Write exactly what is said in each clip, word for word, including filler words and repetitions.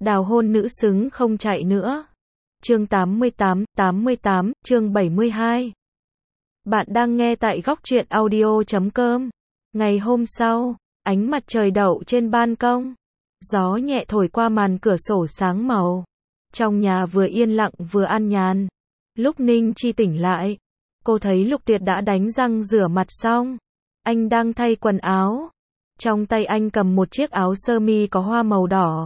Đào hôn nữ xứng không chạy nữa. Chương tám mươi tám, tám mươi tám, chương bảy mươi hai. Bạn đang nghe tại góc truyện audio chấm com. Ngày hôm sau, ánh mặt trời đậu trên ban công. Gió nhẹ thổi qua màn cửa sổ sáng màu. Trong nhà vừa yên lặng vừa an nhàn. Lúc Ninh Chi tỉnh lại, cô thấy Lục Tuyệt đã đánh răng rửa mặt xong. Anh đang thay quần áo. Trong tay anh cầm một chiếc áo sơ mi có hoa màu đỏ.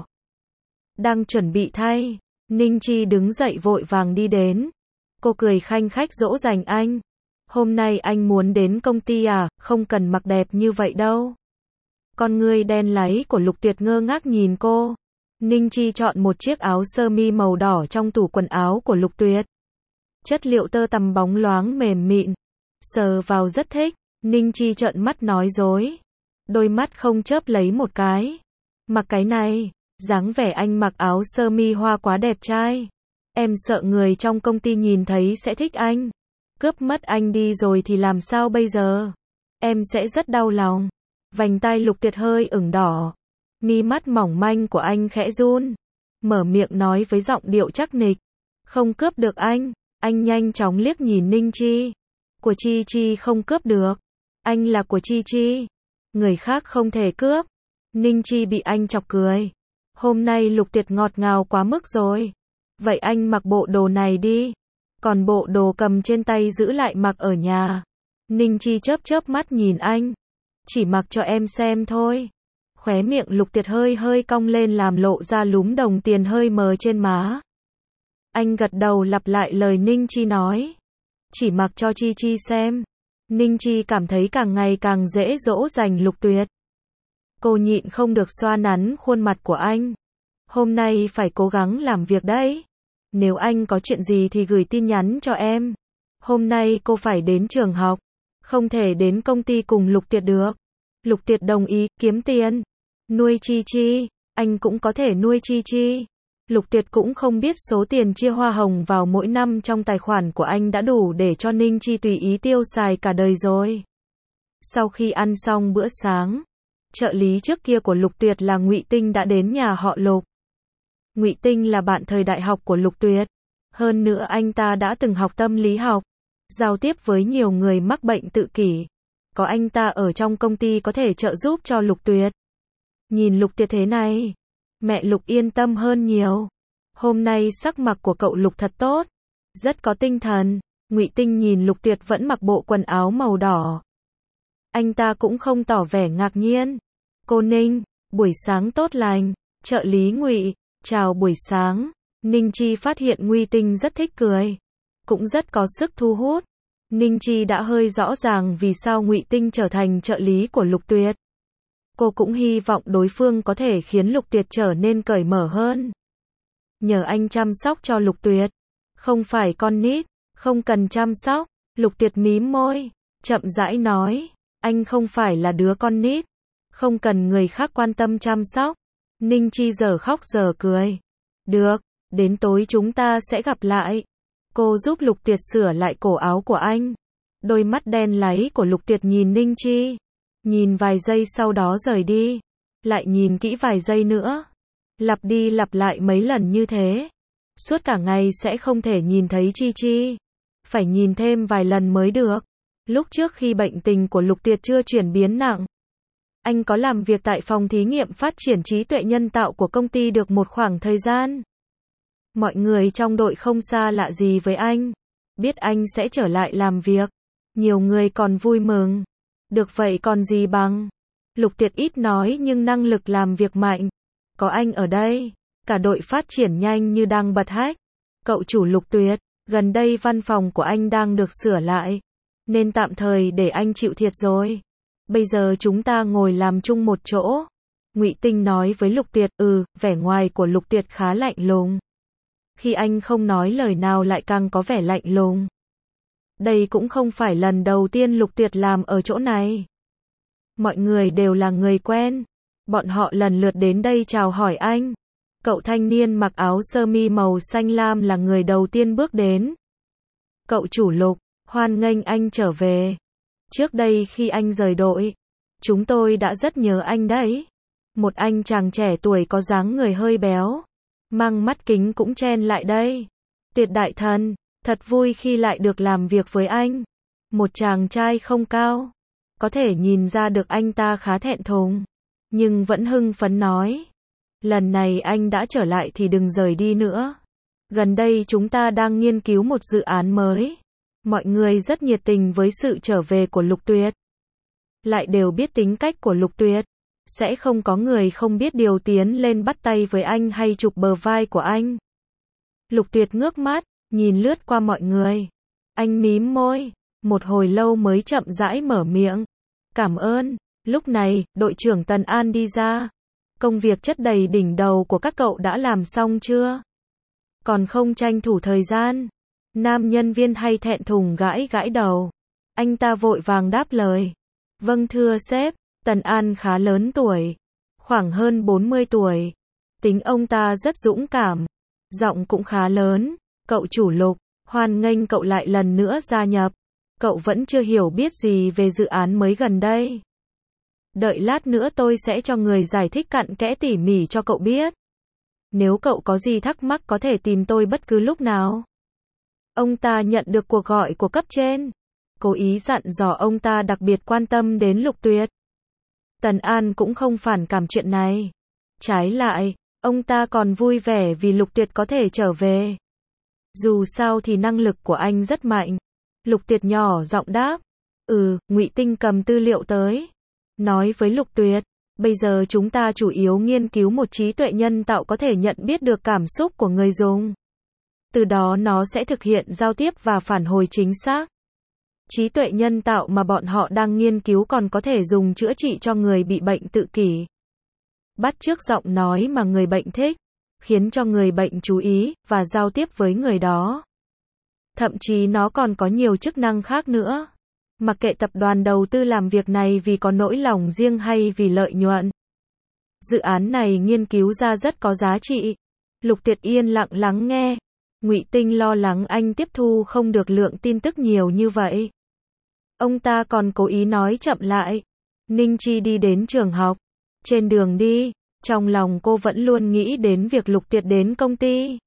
Đang chuẩn bị thay, Ninh Chi đứng dậy vội vàng đi đến. Cô cười khanh khách dỗ dành anh. Hôm nay anh muốn đến công ty à, không cần mặc đẹp như vậy đâu. Con ngươi đen láy của Lục Tuyệt ngơ ngác nhìn cô. Ninh Chi chọn một chiếc áo sơ mi màu đỏ trong tủ quần áo của Lục Tuyệt. Chất liệu tơ tằm bóng loáng mềm mịn. Sờ vào rất thích. Ninh Chi trợn mắt nói dối. Đôi mắt không chớp lấy một cái. Mặc cái này. Dáng vẻ anh mặc áo sơ mi hoa quá đẹp trai. Em sợ người trong công ty nhìn thấy sẽ thích anh. Cướp mất anh đi rồi thì làm sao bây giờ? Em sẽ rất đau lòng. Vành tai Lục Tuyệt hơi ửng đỏ. Mi mắt mỏng manh của anh khẽ run. Mở miệng nói với giọng điệu chắc nịch. Không cướp được anh. Anh nhanh chóng liếc nhìn Ninh Chi. Của Chi Chi không cướp được. Anh là của Chi Chi. Người khác không thể cướp. Ninh Chi bị anh chọc cười. Hôm nay Lục Tuyệt ngọt ngào quá mức rồi. Vậy anh mặc bộ đồ này đi. Còn bộ đồ cầm trên tay giữ lại mặc ở nhà. Ninh Chi chớp chớp mắt nhìn anh. Chỉ mặc cho em xem thôi. Khóe miệng Lục Tuyệt hơi hơi cong lên làm lộ ra lúm đồng tiền hơi mờ trên má. Anh gật đầu lặp lại lời Ninh Chi nói. Chỉ mặc cho Chi Chi xem. Ninh Chi cảm thấy càng ngày càng dễ dỗ dành Lục Tuyệt. Cô nhịn không được xoa nắn khuôn mặt của anh. Hôm nay phải cố gắng làm việc đấy. Nếu anh có chuyện gì thì gửi tin nhắn cho em. Hôm nay cô phải đến trường học. Không thể đến công ty cùng Lục Tuyệt được. Lục Tuyệt đồng ý, kiếm tiền. Nuôi Chi Chi. Anh cũng có thể nuôi Chi Chi. Lục Tuyệt cũng không biết số tiền chia hoa hồng vào mỗi năm trong tài khoản của anh đã đủ để cho Ninh Chi tùy ý tiêu xài cả đời rồi. Sau khi ăn xong bữa sáng, trợ lý trước kia của Lục Tuyệt là Ngụy Tinh đã đến nhà họ Lục. Ngụy Tinh là bạn thời đại học của Lục Tuyệt. Hơn nữa anh ta đã từng học tâm lý học, giao tiếp với nhiều người mắc bệnh tự kỷ. Có anh ta ở trong công ty có thể trợ giúp cho Lục Tuyệt. Nhìn Lục Tuyệt thế này, mẹ Lục yên tâm hơn nhiều. Hôm nay sắc mặt của cậu Lục thật tốt, rất có tinh thần. Ngụy Tinh nhìn Lục Tuyệt vẫn mặc bộ quần áo màu đỏ. Anh ta cũng không tỏ vẻ ngạc nhiên. Cô Ninh, buổi sáng tốt lành. Trợ lý Ngụy, chào buổi sáng. Ninh Chi phát hiện Ngụy Tinh rất thích cười, cũng rất có sức thu hút. Ninh Chi đã hơi rõ ràng vì sao Ngụy Tinh trở thành trợ lý của Lục Tuyệt. Cô cũng hy vọng đối phương có thể khiến Lục Tuyệt trở nên cởi mở hơn. Nhờ anh chăm sóc cho Lục Tuyệt. Không phải con nít, không cần chăm sóc. Lục Tuyệt mím môi, chậm rãi nói. Anh không phải là đứa con nít. Không cần người khác quan tâm chăm sóc. Ninh Chi giờ khóc giờ cười. Được, đến tối chúng ta sẽ gặp lại. Cô giúp Lục Tuyệt sửa lại cổ áo của anh. Đôi mắt đen láy của Lục Tuyệt nhìn Ninh Chi. Nhìn vài giây sau đó rời đi. Lại nhìn kỹ vài giây nữa. Lặp đi lặp lại mấy lần như thế. Suốt cả ngày sẽ không thể nhìn thấy Chi Chi. Phải nhìn thêm vài lần mới được. Lúc trước khi bệnh tình của Lục Tuyệt chưa chuyển biến nặng, anh có làm việc tại phòng thí nghiệm phát triển trí tuệ nhân tạo của công ty được một khoảng thời gian. Mọi người trong đội không xa lạ gì với anh. Biết anh sẽ trở lại làm việc. Nhiều người còn vui mừng. Được vậy còn gì bằng. Lục Tuyệt ít nói nhưng năng lực làm việc mạnh. Có anh ở đây, cả đội phát triển nhanh như đang bật hách. Cậu chủ Lục Tuyệt, gần đây văn phòng của anh đang được sửa lại, nên tạm thời để anh chịu thiệt rồi. Bây giờ chúng ta ngồi làm chung một chỗ. Ngụy Tinh nói với Lục Tuyệt. Ừ, vẻ ngoài của Lục Tuyệt khá lạnh lùng. Khi anh không nói lời nào lại càng có vẻ lạnh lùng. Đây cũng không phải lần đầu tiên Lục Tuyệt làm ở chỗ này. Mọi người đều là người quen. Bọn họ lần lượt đến đây chào hỏi anh. Cậu thanh niên mặc áo sơ mi màu xanh lam là người đầu tiên bước đến. Cậu chủ Lục, hoan nghênh anh trở về. Trước đây khi anh rời đội, chúng tôi đã rất nhớ anh đấy. Một anh chàng trẻ tuổi có dáng người hơi béo, mang mắt kính cũng chen lại đây. Tuyệt đại thần, thật vui khi lại được làm việc với anh. Một chàng trai không cao. Có thể nhìn ra được anh ta khá thẹn thùng. Nhưng vẫn hưng phấn nói. Lần này anh đã trở lại thì đừng rời đi nữa. Gần đây chúng ta đang nghiên cứu một dự án mới. Mọi người rất nhiệt tình với sự trở về của Lục Tuyệt. Lại đều biết tính cách của Lục Tuyệt. Sẽ không có người không biết điều tiến lên bắt tay với anh hay chụp bờ vai của anh. Lục Tuyệt ngước mắt, nhìn lướt qua mọi người. Anh mím môi, một hồi lâu mới chậm rãi mở miệng. Cảm ơn. Lúc này, đội trưởng Tần An đi ra. Công việc chất đầy đỉnh đầu của các cậu đã làm xong chưa? Còn không tranh thủ thời gian. Nam nhân viên hay thẹn thùng gãi gãi đầu. Anh ta vội vàng đáp lời. Vâng thưa sếp. Tần An khá lớn tuổi. Khoảng hơn bốn mươi tuổi. Tính ông ta rất dũng cảm. Giọng cũng khá lớn. Cậu chủ Lục, hoan nghênh cậu lại lần nữa gia nhập. Cậu vẫn chưa hiểu biết gì về dự án mới gần đây. Đợi lát nữa tôi sẽ cho người giải thích cặn kẽ tỉ mỉ cho cậu biết. Nếu cậu có gì thắc mắc có thể tìm tôi bất cứ lúc nào. Ông ta nhận được cuộc gọi của cấp trên. Cố ý dặn dò ông ta đặc biệt quan tâm đến Lục Tuyệt. Tần An cũng không phản cảm chuyện này. Trái lại, ông ta còn vui vẻ vì Lục Tuyệt có thể trở về. Dù sao thì năng lực của anh rất mạnh. Lục Tuyệt nhỏ giọng đáp. Ừ, Ngụy Tinh cầm tư liệu tới. Nói với Lục Tuyệt. Bây giờ chúng ta chủ yếu nghiên cứu một trí tuệ nhân tạo có thể nhận biết được cảm xúc của người dùng. Từ đó nó sẽ thực hiện giao tiếp và phản hồi chính xác. Trí tuệ nhân tạo mà bọn họ đang nghiên cứu còn có thể dùng chữa trị cho người bị bệnh tự kỷ. Bắt chước giọng nói mà người bệnh thích, khiến cho người bệnh chú ý và giao tiếp với người đó. Thậm chí nó còn có nhiều chức năng khác nữa. Mặc kệ tập đoàn đầu tư làm việc này vì có nỗi lòng riêng hay vì lợi nhuận. Dự án này nghiên cứu ra rất có giá trị. Lục Tuyệt yên lặng lắng nghe. Ngụy Tinh lo lắng anh tiếp thu không được lượng tin tức nhiều như vậy. Ông ta còn cố ý nói chậm lại. Ninh Chi đi đến trường học. Trên đường đi, trong lòng cô vẫn luôn nghĩ đến việc Lục Tuyệt đến công ty.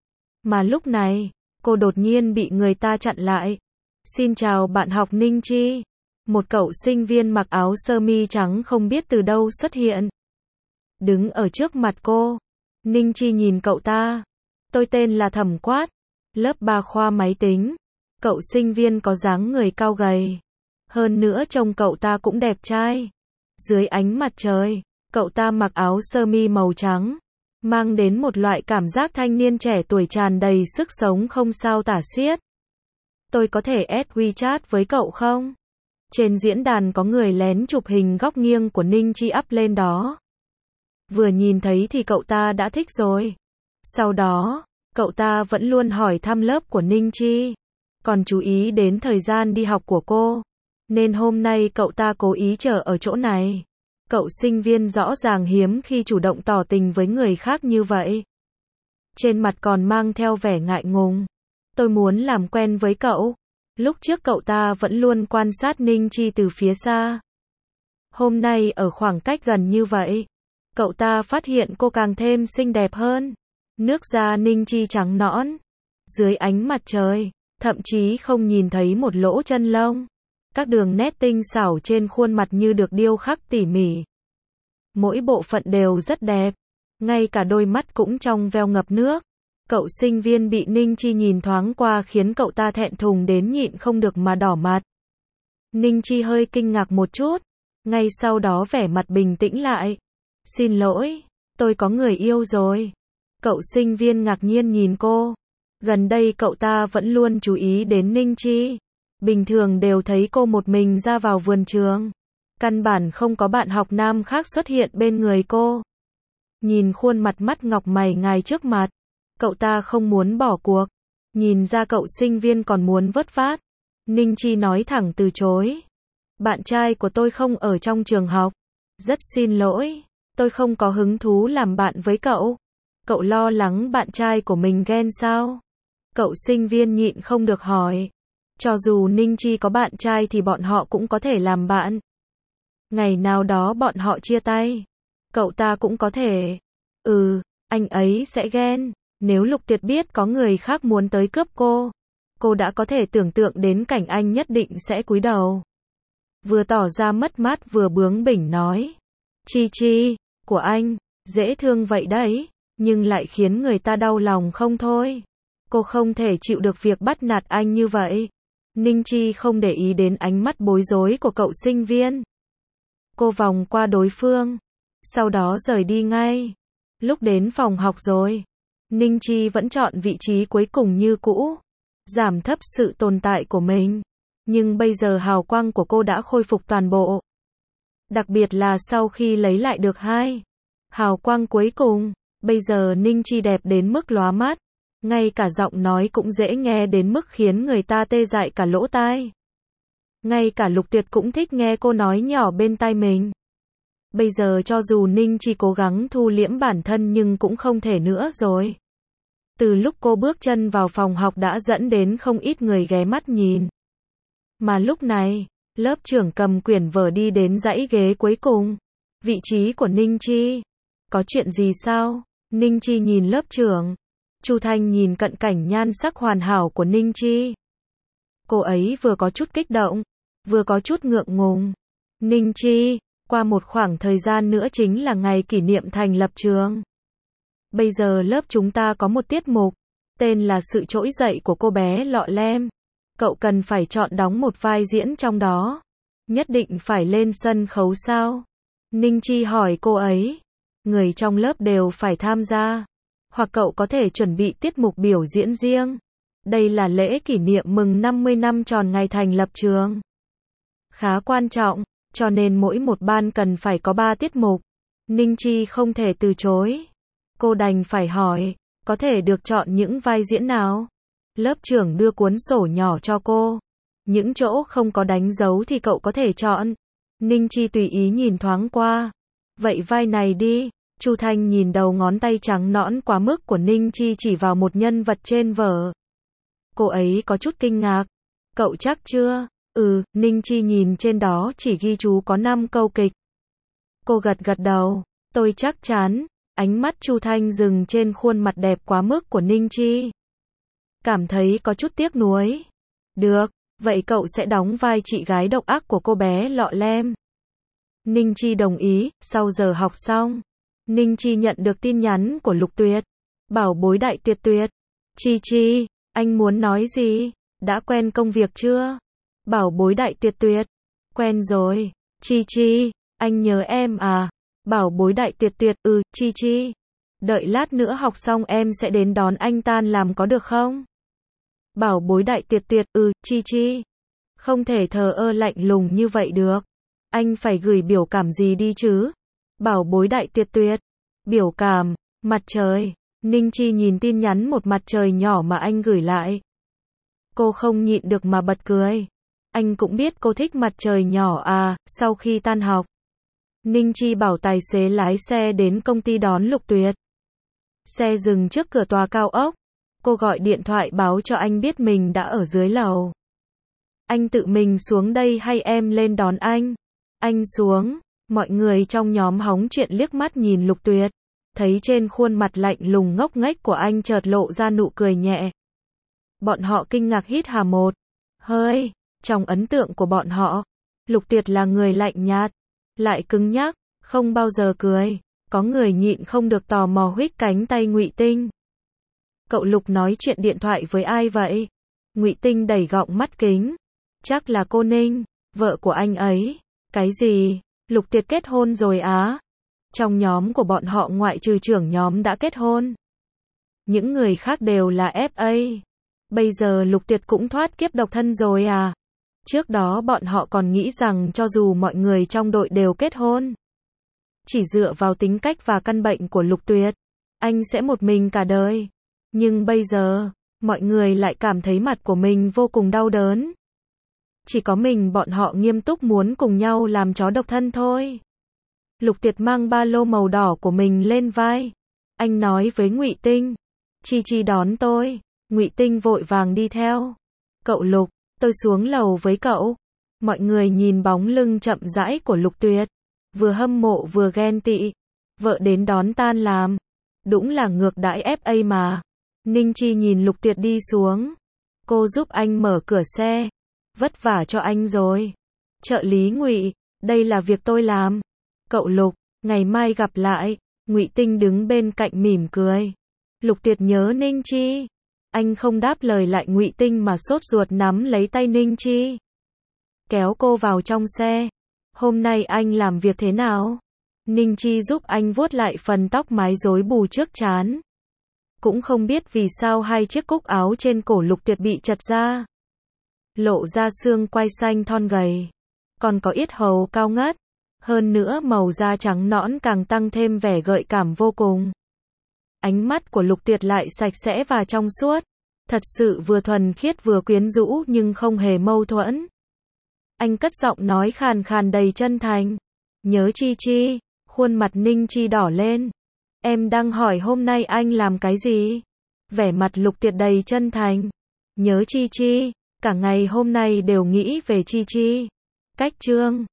Mà lúc này, cô đột nhiên bị người ta chặn lại. Xin chào bạn học Ninh Chi. Một cậu sinh viên mặc áo sơ mi trắng không biết từ đâu xuất hiện. Đứng ở trước mặt cô. Ninh Chi nhìn cậu ta. Tôi tên là Thẩm Quát. Lớp ba khoa máy tính. Cậu sinh viên có dáng người cao gầy. Hơn nữa trông cậu ta cũng đẹp trai. Dưới ánh mặt trời, cậu ta mặc áo sơ mi màu trắng. Mang đến một loại cảm giác thanh niên trẻ tuổi tràn đầy sức sống không sao tả xiết. Tôi có thể add WeChat với cậu không? Trên diễn đàn có người lén chụp hình góc nghiêng của Ninh Chi up lên đó. Vừa nhìn thấy thì cậu ta đã thích rồi. Sau đó, cậu ta vẫn luôn hỏi thăm lớp của Ninh Chi. Còn chú ý đến thời gian đi học của cô. Nên hôm nay cậu ta cố ý chờ ở chỗ này. Cậu sinh viên rõ ràng hiếm khi chủ động tỏ tình với người khác như vậy. Trên mặt còn mang theo vẻ ngại ngùng. Tôi muốn làm quen với cậu. Lúc trước cậu ta vẫn luôn quan sát Ninh Chi từ phía xa. Hôm nay ở khoảng cách gần như vậy, cậu ta phát hiện cô càng thêm xinh đẹp hơn. Nước da Ninh Chi trắng nõn. Dưới ánh mặt trời, thậm chí không nhìn thấy một lỗ chân lông. Các đường nét tinh xảo trên khuôn mặt như được điêu khắc tỉ mỉ. Mỗi bộ phận đều rất đẹp. Ngay cả đôi mắt cũng trong veo ngập nước. Cậu sinh viên bị Ninh Chi nhìn thoáng qua khiến cậu ta thẹn thùng đến nhịn không được mà đỏ mặt. Ninh Chi hơi kinh ngạc một chút. Ngay sau đó vẻ mặt bình tĩnh lại. Xin lỗi, tôi có người yêu rồi. Cậu sinh viên ngạc nhiên nhìn cô. Gần đây cậu ta vẫn luôn chú ý đến Ninh Chi. Bình thường đều thấy cô một mình ra vào vườn trường. Căn bản không có bạn học nam khác xuất hiện bên người cô. Nhìn khuôn mặt mắt ngọc mày ngài trước mặt. Cậu ta không muốn bỏ cuộc. Nhìn ra cậu sinh viên còn muốn vớt vát. Ninh Chi nói thẳng từ chối. Bạn trai của tôi không ở trong trường học. Rất xin lỗi. Tôi không có hứng thú làm bạn với cậu. Cậu lo lắng bạn trai của mình ghen sao? Cậu sinh viên nhịn không được hỏi. Cho dù Ninh Chi có bạn trai thì bọn họ cũng có thể làm bạn. Ngày nào đó bọn họ chia tay. Cậu ta cũng có thể. Ừ, anh ấy sẽ ghen. Nếu Lục Tuyệt biết có người khác muốn tới cướp cô, cô đã có thể tưởng tượng đến cảnh anh nhất định sẽ cúi đầu. Vừa tỏ ra mất mát vừa bướng bỉnh nói. Chi Chi, của anh, dễ thương vậy đấy, nhưng lại khiến người ta đau lòng không thôi. Cô không thể chịu được việc bắt nạt anh như vậy. Ninh Chi không để ý đến ánh mắt bối rối của cậu sinh viên. Cô vòng qua đối phương, sau đó rời đi ngay. Lúc đến phòng học rồi, Ninh Chi vẫn chọn vị trí cuối cùng như cũ, giảm thấp sự tồn tại của mình. Nhưng bây giờ hào quang của cô đã khôi phục toàn bộ. Đặc biệt là sau khi lấy lại được hai hào quang cuối cùng, bây giờ Ninh Chi đẹp đến mức lóa mắt. Ngay cả giọng nói cũng dễ nghe đến mức khiến người ta tê dại cả lỗ tai. Ngay cả Lục Tuyệt cũng thích nghe cô nói nhỏ bên tai mình. Bây giờ cho dù Ninh Chi cố gắng thu liễm bản thân nhưng cũng không thể nữa rồi. Từ lúc cô bước chân vào phòng học đã dẫn đến không ít người ghé mắt nhìn. Mà lúc này, lớp trưởng cầm quyển vở đi đến dãy ghế cuối cùng. Vị trí của Ninh Chi. Có chuyện gì sao? Ninh Chi nhìn lớp trưởng. Chu Thanh nhìn cận cảnh nhan sắc hoàn hảo của Ninh Chi. Cô ấy vừa có chút kích động, vừa có chút ngượng ngùng. Ninh Chi, qua một khoảng thời gian nữa chính là ngày kỷ niệm thành lập trường. Bây giờ lớp chúng ta có một tiết mục, tên là Sự Trỗi Dậy của cô bé Lọ Lem. Cậu cần phải chọn đóng một vai diễn trong đó. Nhất định phải lên sân khấu sao? Ninh Chi hỏi cô ấy. Người trong lớp đều phải tham gia. Hoặc cậu có thể chuẩn bị tiết mục biểu diễn riêng. Đây là lễ kỷ niệm mừng năm mươi năm tròn ngày thành lập trường. Khá quan trọng, cho nên mỗi một ban cần phải có ba tiết mục. Ninh Chi không thể từ chối. Cô đành phải hỏi, có thể được chọn những vai diễn nào? Lớp trưởng đưa cuốn sổ nhỏ cho cô. Những chỗ không có đánh dấu thì cậu có thể chọn. Ninh Chi tùy ý nhìn thoáng qua. Vậy vai này đi. Chu Thanh nhìn đầu ngón tay trắng nõn quá mức của Ninh Chi chỉ vào một nhân vật trên vở. Cô ấy có chút kinh ngạc. Cậu chắc chưa? Ừ, Ninh Chi nhìn trên đó chỉ ghi chú có năm câu kịch. Cô gật gật đầu. Tôi chắc chắn. Ánh mắt Chu Thanh dừng trên khuôn mặt đẹp quá mức của Ninh Chi. Cảm thấy có chút tiếc nuối. Được, vậy cậu sẽ đóng vai chị gái độc ác của cô bé Lọ Lem. Ninh Chi đồng ý. Sau giờ học xong, Ninh Chi nhận được tin nhắn của Lục Tuyệt. Bảo bối đại tuyệt tuyệt. Chi Chi, anh muốn nói gì? Đã quen công việc chưa? Bảo bối đại tuyệt tuyệt. Quen rồi. Chi Chi, anh nhớ em à? Bảo bối đại tuyệt tuyệt, ừ, Chi Chi. Đợi lát nữa học xong em sẽ đến đón anh tan làm có được không? Bảo bối đại tuyệt tuyệt, ừ, Chi Chi. Không thể thờ ơ lạnh lùng như vậy được. Anh phải gửi biểu cảm gì đi chứ? Bảo bối đại tuyệt tuyệt. Biểu cảm, mặt trời. Ninh Chi nhìn tin nhắn một mặt trời nhỏ mà anh gửi lại. Cô không nhịn được mà bật cười. Anh cũng biết cô thích mặt trời nhỏ à. Sau khi tan học, Ninh Chi bảo tài xế lái xe đến công ty đón Lục Tuyệt. Xe dừng trước cửa tòa cao ốc. Cô gọi điện thoại báo cho anh biết mình đã ở dưới lầu. Anh tự mình xuống đây hay em lên đón anh? Anh xuống. Mọi người trong nhóm hóng chuyện liếc mắt nhìn Lục Tuyệt. Thấy trên khuôn mặt lạnh lùng ngốc nghếch của anh chợt lộ ra nụ cười nhẹ. Bọn họ kinh ngạc hít hà một hơi. Trong ấn tượng của bọn họ, Lục Tuyệt là người lạnh nhạt, lại cứng nhắc, không bao giờ cười. Có người nhịn không được tò mò huých cánh tay Ngụy Tinh. Cậu Lục nói chuyện điện thoại với ai vậy? Ngụy Tinh đẩy gọng mắt kính. Chắc là cô Ninh, vợ của anh ấy. Cái gì? Lục Tuyệt kết hôn rồi á? Trong nhóm của bọn họ ngoại trừ trưởng nhóm đã kết hôn. Những người khác đều là ép a. Bây giờ Lục Tuyệt cũng thoát kiếp độc thân rồi à? Trước đó bọn họ còn nghĩ rằng cho dù mọi người trong đội đều kết hôn, chỉ dựa vào tính cách và căn bệnh của Lục Tuyệt, anh sẽ một mình cả đời. Nhưng bây giờ, mọi người lại cảm thấy mặt của mình vô cùng đau đớn. Chỉ có mình bọn họ nghiêm túc muốn cùng nhau làm chó độc thân thôi. Lục Tuyệt mang ba lô màu đỏ của mình lên vai. Anh nói với Ngụy Tinh, Chi Chi đón tôi. Ngụy Tinh vội vàng đi theo. Cậu Lục, tôi xuống lầu với cậu. Mọi người nhìn bóng lưng chậm rãi của Lục Tuyệt, vừa hâm mộ vừa ghen tị. Vợ đến đón tan làm. Đúng là ngược đãi ép a mà. Ninh Chi nhìn Lục Tuyệt đi xuống. Cô giúp anh mở cửa xe. Vất vả cho anh rồi. Trợ lý Ngụy, đây là việc tôi làm. Cậu Lục, ngày mai gặp lại. Ngụy Tinh đứng bên cạnh mỉm cười. Lục Tuyệt nhớ Ninh Chi. Anh không đáp lời lại Ngụy Tinh mà sốt ruột nắm lấy tay Ninh Chi. Kéo cô vào trong xe. Hôm nay anh làm việc thế nào? Ninh Chi giúp anh vuốt lại phần tóc mái rối bù trước trán. Cũng không biết vì sao hai chiếc cúc áo trên cổ Lục Tuyệt bị chật ra. Lộ ra xương quai xanh thon gầy. Còn có yết hầu cao ngất. Hơn nữa màu da trắng nõn càng tăng thêm vẻ gợi cảm vô cùng. Ánh mắt của Lục Tuyệt lại sạch sẽ và trong suốt. Thật sự vừa thuần khiết vừa quyến rũ nhưng không hề mâu thuẫn. Anh cất giọng nói khàn khàn đầy chân thành. Nhớ Chi Chi. Khuôn mặt Ninh Chi đỏ lên. Em đang hỏi hôm nay anh làm cái gì? Vẻ mặt Lục Tuyệt đầy chân thành. Nhớ Chi Chi. Cả ngày hôm nay đều nghĩ về Chi Chi. Cách chương